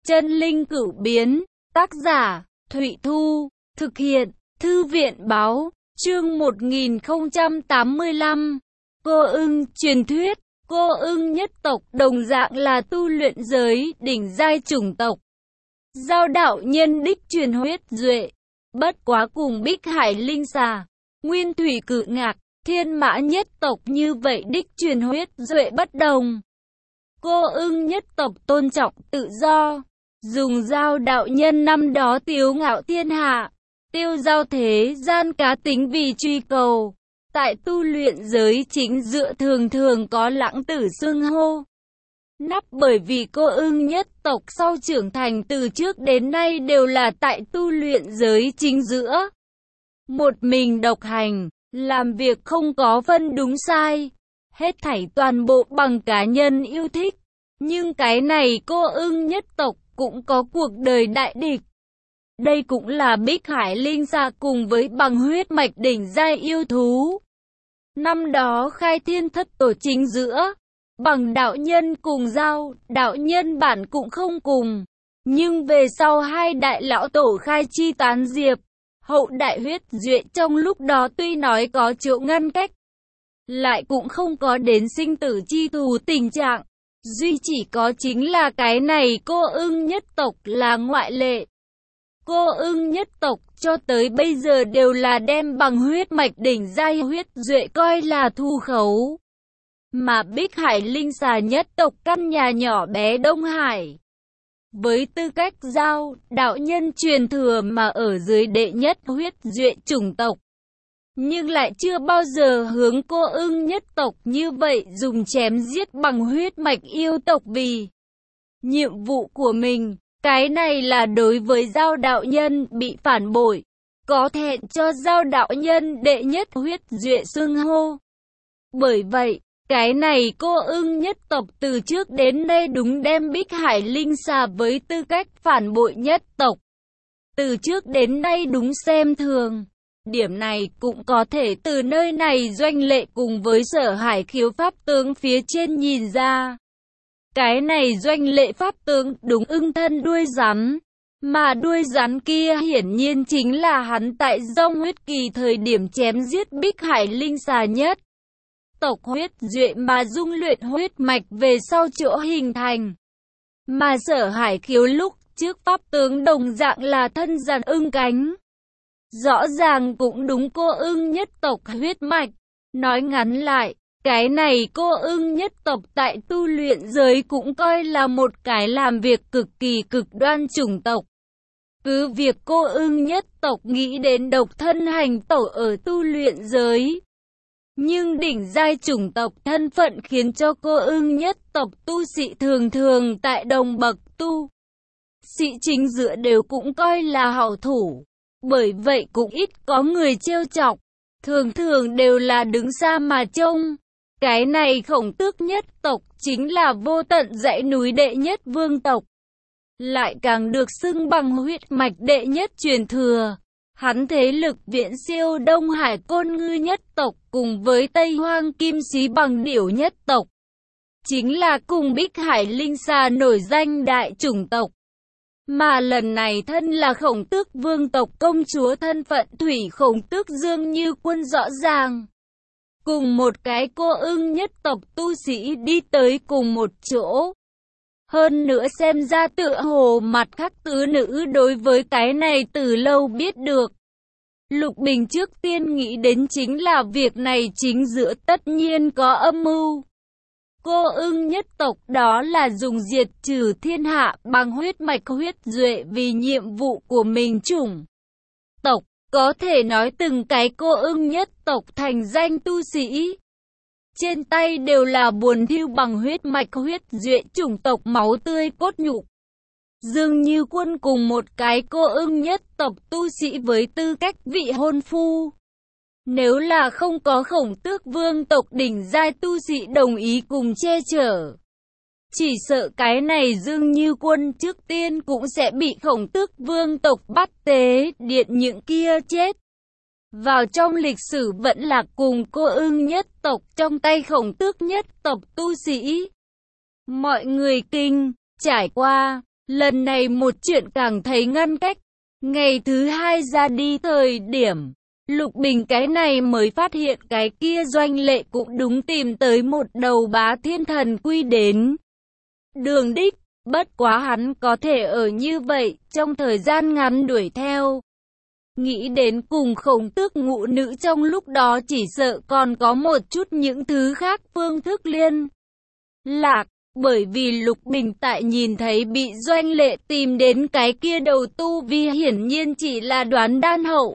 Chân linh cửu biến, tác giả, Thụy Thu, thực hiện, Thư viện Báo, chương 1085. Cô ưng, truyền thuyết, cô ưng nhất tộc đồng dạng là tu luyện giới, đỉnh giai chủng tộc. Giao đạo nhân đích truyền huyết duệ, bất quá cùng Bích Hải linh xà, Nguyên Thủy Cự Ngạc, Thiên Mã nhất tộc như vậy đích truyền huyết duệ bất đồng. Cô ưng nhất tộc tôn trọng tự do, dùng giao đạo nhân năm đó tiếu ngạo thiên hạ, tiêu giao thế gian cá tính vì truy cầu. Tại tu luyện giới chính dựa thường thường có lãng tử xưng hô. Nắp bởi vì cô ưng nhất tộc sau trưởng thành từ trước đến nay đều là tại tu luyện giới chính giữa. Một mình độc hành, làm việc không có phân đúng sai, hết thảy toàn bộ bằng cá nhân yêu thích. Nhưng cái này cô ưng nhất tộc cũng có cuộc đời đại địch. Đây cũng là Bích Hải linh xà cùng với bằng huyết mạch đỉnh giai yêu thú. Năm đó khai thiên thất tổ chính giữa, bằng đạo nhân cùng giao, đạo nhân bản cũng không cùng. Nhưng về sau hai đại lão tổ khai chi tán diệp, hậu đại huyết duệ trong lúc đó tuy nói có chỗ ngăn cách, lại cũng không có đến sinh tử chi thù tình trạng. Duy chỉ có chính là cái này cô ưng nhất tộc là ngoại lệ. Cô ưng nhất tộc cho tới bây giờ đều là đem bằng huyết mạch đỉnh giai huyết duệ coi là thu khấu. Mà Bích Hải linh xà nhất tộc căn nhà nhỏ bé Đông Hải, với tư cách giao, đạo nhân truyền thừa mà ở dưới đệ nhất huyết duệ chủng tộc. Nhưng lại chưa bao giờ hướng cô ưng nhất tộc như vậy dùng chém giết bằng huyết mạch yêu tộc vì nhiệm vụ của mình. Cái này là đối với giao đạo nhân bị phản bội, có thẹn cho giao đạo nhân đệ nhất huyết duệ xưng hô. Bởi vậy, cái này cô ưng nhất tộc từ trước đến nay đúng đem Bích Hải linh xà với tư cách phản bội nhất tộc. Từ trước đến nay đúng xem thường. Điểm này cũng có thể từ nơi này Doanh Lệ cùng với Sở Hải khiếu pháp tướng phía trên nhìn ra. Cái này Doanh Lệ pháp tướng đúng ưng thân đuôi rắn, mà đuôi rắn kia hiển nhiên chính là hắn tại Dông huyết kỳ thời điểm chém giết Bích Hải linh xà nhất tộc huyết duệ mà dung luyện huyết mạch về sau chỗ hình thành. Mà Sở Hải khiếu lúc trước pháp tướng đồng dạng là thân rắn ưng cánh. Rõ ràng cũng đúng cô ưng nhất tộc huyết mạch. Nói ngắn lại, cái này cô ưng nhất tộc tại tu luyện giới cũng coi là một cái làm việc cực kỳ cực đoan chủng tộc. Cứ việc cô ưng nhất tộc nghĩ đến độc thân hành tẩu ở tu luyện giới, nhưng đỉnh giai chủng tộc thân phận khiến cho cô ưng nhất tộc tu sĩ thường thường tại đồng bậc tu sĩ chính giữa đều cũng coi là hảo thủ. Bởi vậy cũng ít có người trêu chọc, thường thường đều là đứng xa mà trông. Cái này Khổng Tước nhất tộc chính là vô tận dãy núi đệ nhất vương tộc, lại càng được xưng bằng huyết mạch đệ nhất truyền thừa. Hắn thế lực viễn siêu Đông Hải Côn Ngư nhất tộc cùng với Tây Hoang Kim Xí Bằng Điểu nhất tộc, chính là cùng Bích Hải linh xà nổi danh đại chủng tộc. Mà lần này thân là Khổng Tước vương tộc công chúa thân phận Thủy Khổng Tước Dương Như Quân rõ ràng. Cùng một cái cô ưng nhất tộc tu sĩ đi tới cùng một chỗ. Hơn nữa xem ra tựa hồ mặt khác tứ nữ đối với cái này từ lâu biết được. Lục Bình trước tiên nghĩ đến chính là việc này chính giữa tất nhiên có âm mưu. Cô ưng nhất tộc đó là dùng diệt trừ thiên hạ bằng huyết mạch huyết duệ vì nhiệm vụ của mình chủng tộc. Có thể nói từng cái cô ưng nhất tộc thành danh tu sĩ, trên tay đều là buồn thiêu bằng huyết mạch huyết duệ chủng tộc máu tươi cốt nhục. Dương Như Quân cùng một cái cô ưng nhất tộc tu sĩ với tư cách vị hôn phu. Nếu là không có Khổng Tước vương tộc đỉnh giai tu sĩ đồng ý cùng che chở, chỉ sợ cái này Dương Như Quân trước tiên cũng sẽ bị Khổng Tước vương tộc bắt tế điện những kia chết. Vào trong lịch sử vẫn là cùng cô ưng nhất tộc trong tay Khổng Tước nhất tộc tu sĩ. Mọi người kinh, trải qua, Lần này một chuyện càng thấy ngăn cách. Ngày thứ hai ra đi thời điểm Lục Bình cái này mới phát hiện cái kia Doanh Lệ cũng đúng tìm tới một đầu Bá Thiên Thần Quy đến đường đích. Bất quá hắn có thể ở như vậy trong thời gian ngắn đuổi theo. Nghĩ đến cùng Khổng Tước ngũ nữ trong lúc đó chỉ sợ còn có một chút những thứ khác phương thức liên lạc. Bởi vì Lục Bình tại nhìn thấy bị Doanh Lệ tìm đến cái kia đầu tu vi hiển nhiên chỉ là đoán đan hậu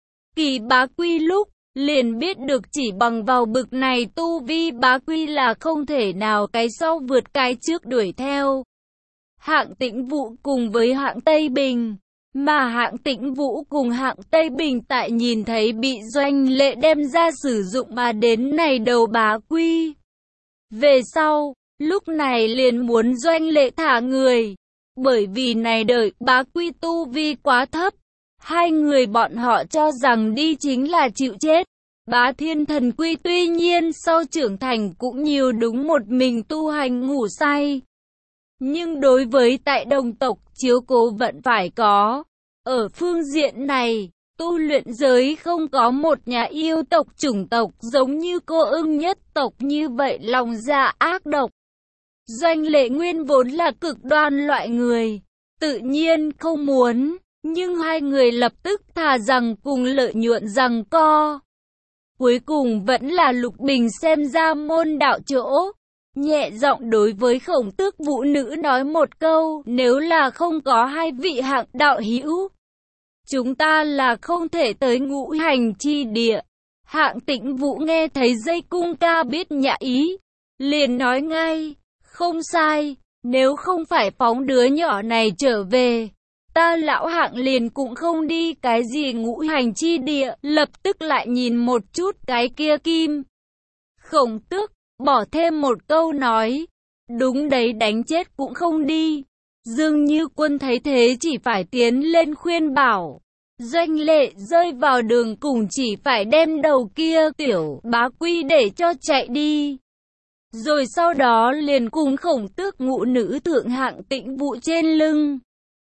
kỳ bá quy lúc, liền biết được chỉ bằng vào bực này tu vi bá quy là không thể nào cái sau vượt cái trước đuổi theo. Hạng Tĩnh Vũ cùng với Hạng Tây Bình, mà Hạng Tĩnh Vũ cùng Hạng Tây Bình tại nhìn thấy bị Doanh Lệ đem ra sử dụng mà đến này đầu bá quy. Về sau, lúc này liền muốn Doanh Lệ thả người, bởi vì này đợi bá quy tu vi quá thấp. Hai người bọn họ cho rằng đi chính là chịu chết. Bá Thiên Thần Quy tuy nhiên sau trưởng thành cũng nhiều đúng một mình tu hành ngủ say. Nhưng đối với tại đồng tộc chiếu cố vẫn phải có. Ở phương diện này, tu luyện giới không có một nhà yêu tộc chủng tộc giống như Cô Ưng nhất tộc như vậy lòng dạ ác độc. Doanh Lệ nguyên vốn là cực đoan loại người, tự nhiên không muốn. Nhưng hai người lập tức thà rằng cùng lợi nhuận giằng co. Cuối cùng vẫn là Lục Bình xem ra môn đạo chỗ. Nhẹ giọng đối với Khổng Tước vũ nữ nói một câu, nếu là không có hai vị Hạng đạo hữu, chúng ta là không thể tới ngũ hành chi địa. Hạng Tĩnh Vũ nghe thấy dây cung ca biết nhã ý, liền nói ngay, không sai, nếu không phải phóng đứa nhỏ này trở về. Ta lão Hạng liền cũng không đi cái gì ngũ hành chi địa, lập tức lại nhìn một chút cái kia kim. Khổng Tước, bỏ thêm một câu nói, đúng đấy đánh chết cũng không đi. Dương Như Quân thấy thế chỉ phải tiến lên khuyên bảo. Doanh Lệ rơi vào đường cùng chỉ phải đem đầu kia tiểu bá quy để cho chạy đi. Rồi sau đó liền cùng Khổng Tước ngũ nữ thượng Hạng Tĩnh Vũ trên lưng.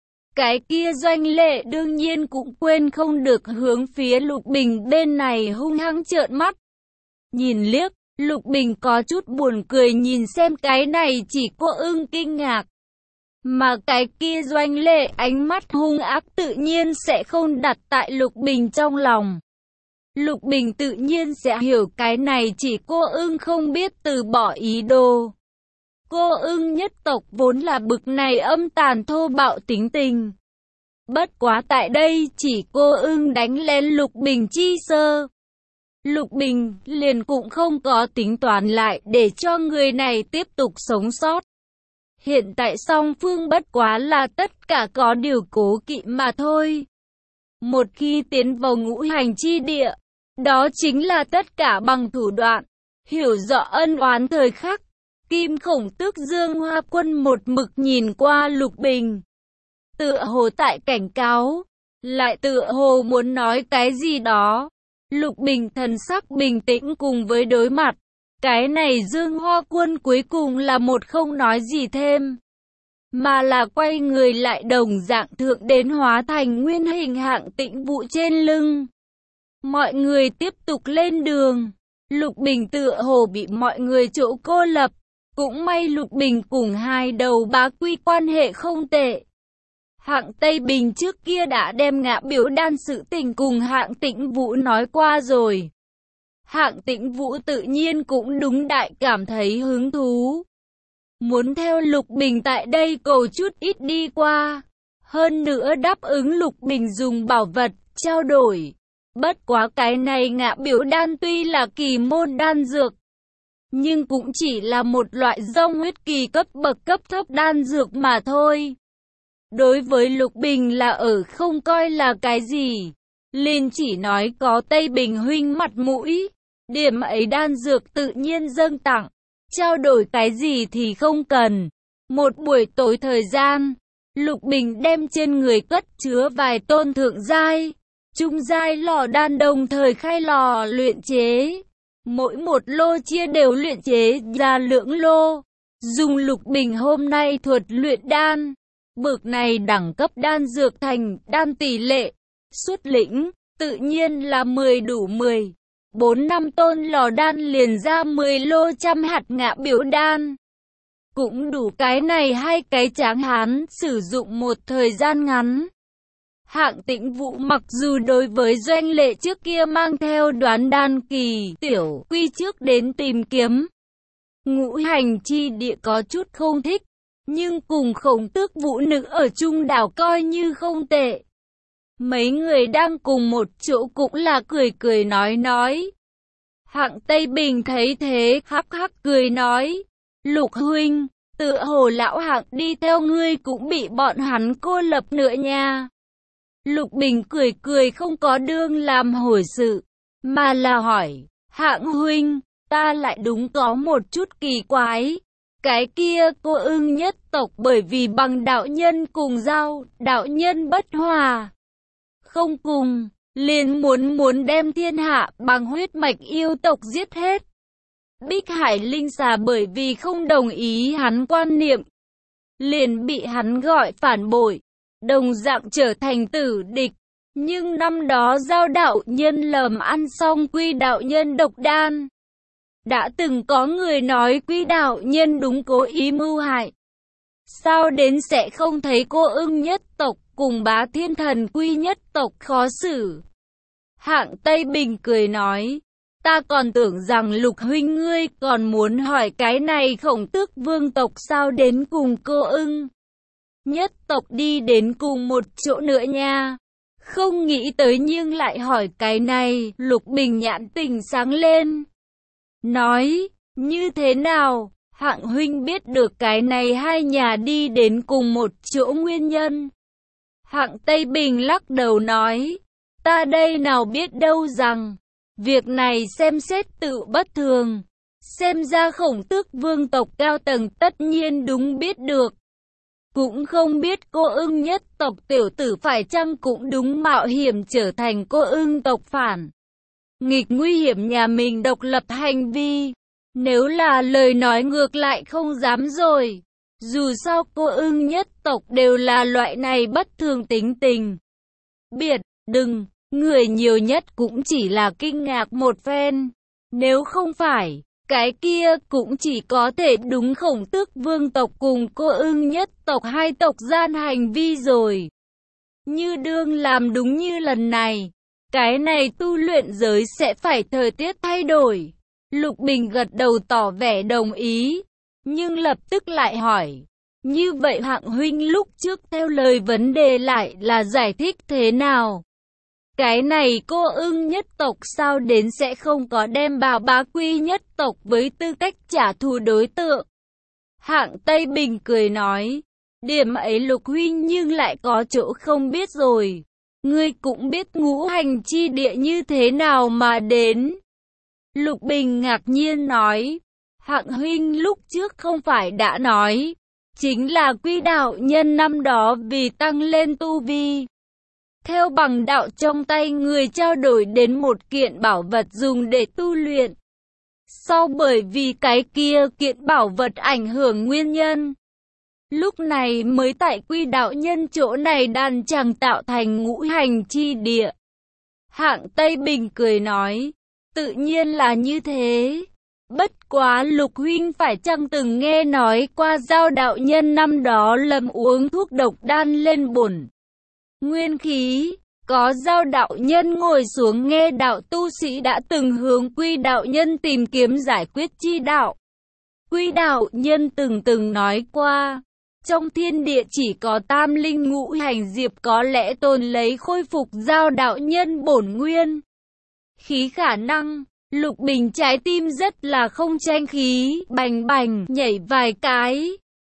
Cái kia Doanh Lệ đương nhiên cũng quên không được hướng phía Lục Bình bên này hung hăng trợn mắt. Nhìn liếc, Lục Bình có chút buồn cười nhìn xem cái này chỉ Cô Ưng kinh ngạc. Mà cái kia Doanh Lệ ánh mắt hung ác tự nhiên sẽ không đặt tại Lục Bình trong lòng. Lục Bình tự nhiên sẽ hiểu cái này chỉ Cô Ưng không biết từ bỏ ý đồ. Cô Ưng nhất tộc vốn là bực này âm tàn thô bạo tính tình. Bất quá tại đây chỉ Cô Ưng đánh lén Lục Bình chi sơ. Lục Bình liền cũng không có tính toán lại để cho người này tiếp tục sống sót. Hiện tại song phương bất quá là tất cả có điều cố kỵ mà thôi. Một khi tiến vào ngũ hành chi địa, đó chính là tất cả bằng thủ đoạn, hiểu rõ ân oán thời khắc. Kim Khổng Tước Dương Hoa Quân một mực nhìn qua Lục Bình, tựa hồ tại cảnh cáo, lại tựa hồ muốn nói cái gì đó. Lục Bình thần sắc bình tĩnh cùng với đối mặt. Cái này Dương Hoa Quân cuối cùng là một không nói gì thêm, mà là quay người lại đồng dạng thượng đến hóa thành nguyên hình Hạng Tĩnh Vũ trên lưng. Mọi người tiếp tục lên đường. Lục Bình tựa hồ bị mọi người chỗ cô lập. Cũng may Lục Bình cùng hai đầu bá quy quan hệ không tệ. Hạng Tây Bình trước kia đã đem Ngạ Biểu Đan sự tình cùng Hạng Tĩnh Vũ nói qua rồi. Hạng Tĩnh Vũ tự nhiên cũng đúng đại cảm thấy hứng thú. Muốn theo Lục Bình tại đây cầu chút ít đi qua. Hơn nữa đáp ứng Lục Bình dùng bảo vật, trao đổi. Bất quá cái này Ngạ Biểu Đan tuy là kỳ môn đan dược, nhưng cũng chỉ là một loại dòng huyết kỳ cấp bậc cấp thấp đan dược mà thôi. Đối với Lục Bình là ở không coi là cái gì. Liền chỉ nói có Tây Bình huynh mặt mũi. Điểm ấy đan dược tự nhiên dâng tặng. Trao đổi cái gì thì không cần. Một buổi tối thời gian, Lục Bình đem trên người cất chứa vài tôn thượng giai, trung giai lò đan đồng thời khai lò luyện chế. Mỗi một lô chia đều luyện chế ra lưỡng lô. Dùng Lục Bình hôm nay thuật luyện đan, Bực này đẳng cấp đan dược thành đan tỷ lệ xuất lĩnh tự nhiên là 10 đủ 10. 4-5 tôn lò đan liền ra 10 lô trăm hạt ngạ biểu đan. Cũng đủ cái này hai cái tráng hán sử dụng một thời gian ngắn. Hạng Tĩnh Vũ mặc dù đối với Doanh Lệ trước kia mang theo đoán đan kỳ tiểu quy trước đến tìm kiếm ngũ hành chi địa có chút không thích, nhưng cùng Khổng Tước Vũ nữ ở chung đảo coi như không tệ. Mấy người đang cùng một chỗ cũng là cười cười nói. Hạng Tây Bình thấy thế hắc hắc cười nói, Lục huynh, tựa hồ lão Hạng đi theo ngươi cũng bị bọn hắn cô lập nữa nha. Lục Bình cười cười không có đương làm hồi sự, mà là hỏi, Hạng huynh, ta lại đúng có một chút kỳ quái. Cái kia cô ưng nhất tộc bởi vì bằng đạo nhân cùng giao, đạo nhân bất hòa. Không cùng, liền muốn đem thiên hạ bằng huyết mạch yêu tộc giết hết. Bích Hải Linh Xà bởi vì không đồng ý hắn quan niệm, liền bị hắn gọi phản bội, đồng dạng trở thành tử địch. Nhưng năm đó giao đạo nhân lầm ăn xong quy đạo nhân độc đan. Đã từng có người nói quy đạo nhân đúng cố ý mưu hại. Sao đến sẽ không thấy cô ưng nhất tộc cùng Bá Thiên Thần quy nhất tộc khó xử? Hạng Tây Bình cười nói, ta còn tưởng rằng Lục huynh ngươi còn muốn hỏi cái này Khổng Tước vương tộc sao đến cùng cô ưng nhất tộc đi đến cùng một chỗ nữa nha. Không nghĩ tới nhưng lại hỏi cái này. Lục Bình nhãn tình sáng lên, nói, như thế nào, Hạng huynh biết được cái này hai nhà đi đến cùng một chỗ nguyên nhân? Hạng Tây Bình lắc đầu nói, ta đây nào biết đâu rằng, việc này xem xét tự bất thường. Xem ra Khổng Tước vương tộc cao tầng tất nhiên đúng biết được. Cũng không biết cô ưng nhất tộc tiểu tử phải chăng cũng đúng mạo hiểm trở thành cô ưng tộc phản nghịch nguy hiểm nhà mình độc lập hành vi. Nếu là lời nói ngược lại không dám rồi. Dù sao cô ưng nhất tộc đều là loại này bất thường tính tình. Biệt, đừng, người nhiều nhất cũng chỉ là kinh ngạc một phen. Nếu không phải, cái kia cũng chỉ có thể đúng Khổng Tước vương tộc cùng cô ưng nhất tộc hai tộc gian hành vi rồi. Như đương làm đúng như lần này, cái này tu luyện giới sẽ phải thời tiết thay đổi. Lục Bình gật đầu tỏ vẻ đồng ý, nhưng lập tức lại hỏi, như vậy Hạng huynh lúc trước theo lời vấn đề lại là giải thích thế nào? Cái này cô ưng nhất tộc sao đến sẽ không có đem Bá Quy nhất tộc với tư cách trả thù đối tượng? Hạng Tây Bình cười nói, điểm ấy Lục huynh nhưng lại có chỗ không biết rồi. Ngươi cũng biết ngũ hành chi địa như thế nào mà đến. Lục Bình ngạc nhiên nói, Hạng huynh lúc trước không phải đã nói, chính là quy đạo nhân năm đó vì tăng lên tu vi. Theo bằng đạo trong tay người trao đổi đến một kiện bảo vật dùng để tu luyện. Sau bởi vì cái kia kiện bảo vật ảnh hưởng nguyên nhân. Lúc này mới tại quy đạo nhân chỗ này đàn chẳng tạo thành ngũ hành chi địa. Hạng Tây Bình cười nói, tự nhiên là như thế. Bất quá Lục huynh phải chăng từng nghe nói qua giao đạo nhân năm đó lầm uống thuốc độc đan lên bổn nguyên khí. Có giao đạo nhân ngồi xuống nghe đạo tu sĩ đã từng hướng quy đạo nhân tìm kiếm giải quyết chi đạo. Quy đạo nhân từng nói qua, trong thiên địa chỉ có tam linh ngũ hành diệp có lẽ tồn lấy khôi phục giao đạo nhân bổn nguyên khí khả năng. Lục Bình trái tim rất là không tranh khí, bành bành nhảy vài cái.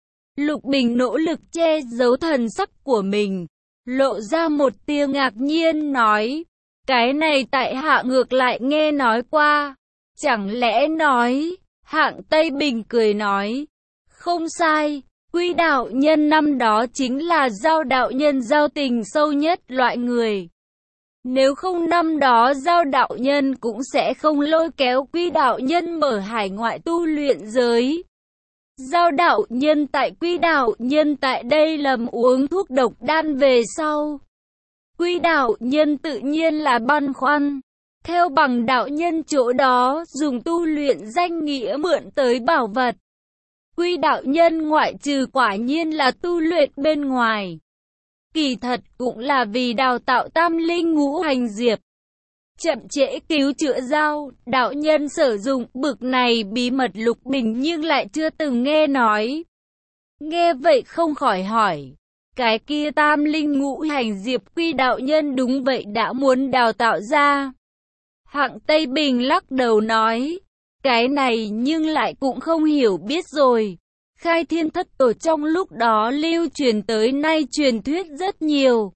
Lục Bình nỗ lực che giấu thần sắc của mình, lộ ra một tia ngạc nhiên nói, cái này tại hạ ngược lại nghe nói qua. Chẳng lẽ nói? Hạng Tây Bình cười nói, không sai, quy đạo nhân năm đó chính là giao đạo nhân giao tình sâu nhất loại người. Nếu không năm đó giao đạo nhân cũng sẽ không lôi kéo quy đạo nhân mở hải ngoại tu luyện giới. Giao đạo nhân tại Quy đạo nhân tại đây lầm uống thuốc độc đan về sau. Quy đạo nhân tự nhiên là băn khoăn. Theo bằng đạo nhân chỗ đó dùng tu luyện danh nghĩa mượn tới bảo vật. Quy đạo nhân ngoại trừ quả nhiên là tu luyện bên ngoài. Kỳ thật cũng là vì đào tạo tam linh ngũ hành diệp. Chậm trễ cứu chữa Giao đạo nhân sử dụng bực này bí mật Lục Bình nhưng lại chưa từng nghe nói. Nghe vậy không khỏi hỏi. Cái kia tam linh ngũ hành diệp Quy đạo nhân đúng vậy đã muốn đào tạo ra. Hạng Tây Bình lắc đầu nói. Cái này nhưng lại cũng không hiểu biết rồi. Khai Thiên Thất Tổ trong lúc đó lưu truyền tới nay truyền thuyết rất nhiều.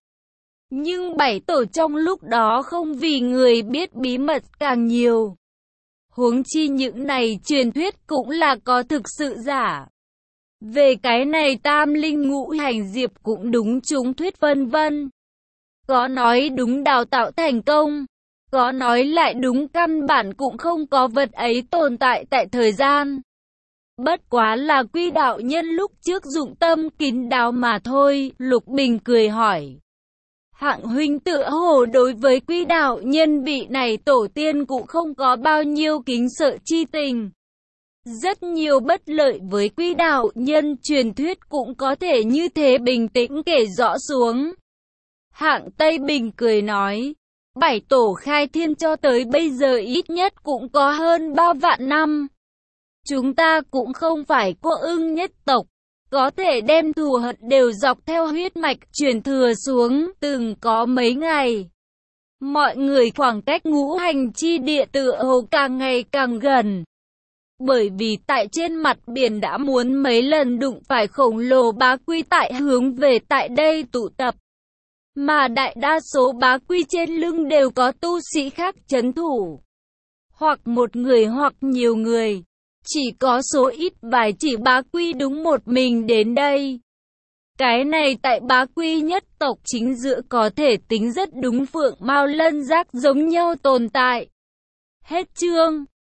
Nhưng bảy tổ trong lúc đó không vì người biết bí mật càng nhiều. Huống chi những này truyền thuyết cũng là có thực sự giả. Về cái này tam linh ngũ hành diệp cũng đúng chúng thuyết vân vân. Có nói đúng đào tạo thành công. Có nói lại đúng căn bản cũng không có vật ấy tồn tại tại thời gian. Bất quá là Quy đạo nhân lúc trước dụng tâm kín đáo mà thôi. Lục Bình cười hỏi. Hạng huynh tựa hồ đối với Quy đạo nhân vị này tổ tiên cũng không có bao nhiêu kính sợ chi tình. Rất nhiều bất lợi với Quy đạo nhân truyền thuyết cũng có thể như thế bình tĩnh kể rõ xuống. Hạng Tây Bình cười nói. Bảy tổ khai thiên cho tới bây giờ ít nhất cũng có hơn 3 vạn năm. Chúng ta cũng không phải Cô Ưng nhất tộc. Có thể đem thù hận đều dọc theo huyết mạch truyền thừa xuống từng có mấy ngày. Mọi người khoảng cách ngũ hành chi địa tựa hồ càng ngày càng gần. Bởi vì tại trên mặt biển đã muốn mấy lần đụng phải khổng lồ bá quy tại hướng về tại đây tụ tập. Mà đại đa số bá quy trên lưng đều có tu sĩ khác trấn thủ. Hoặc một người hoặc nhiều người. Chỉ có số ít vài chỉ bá quy đúng một mình đến đây. Cái này tại bá quy nhất tộc chính giữa có thể tính rất đúng Phượng Mao Lân Giác giống nhau tồn tại. Hết chương.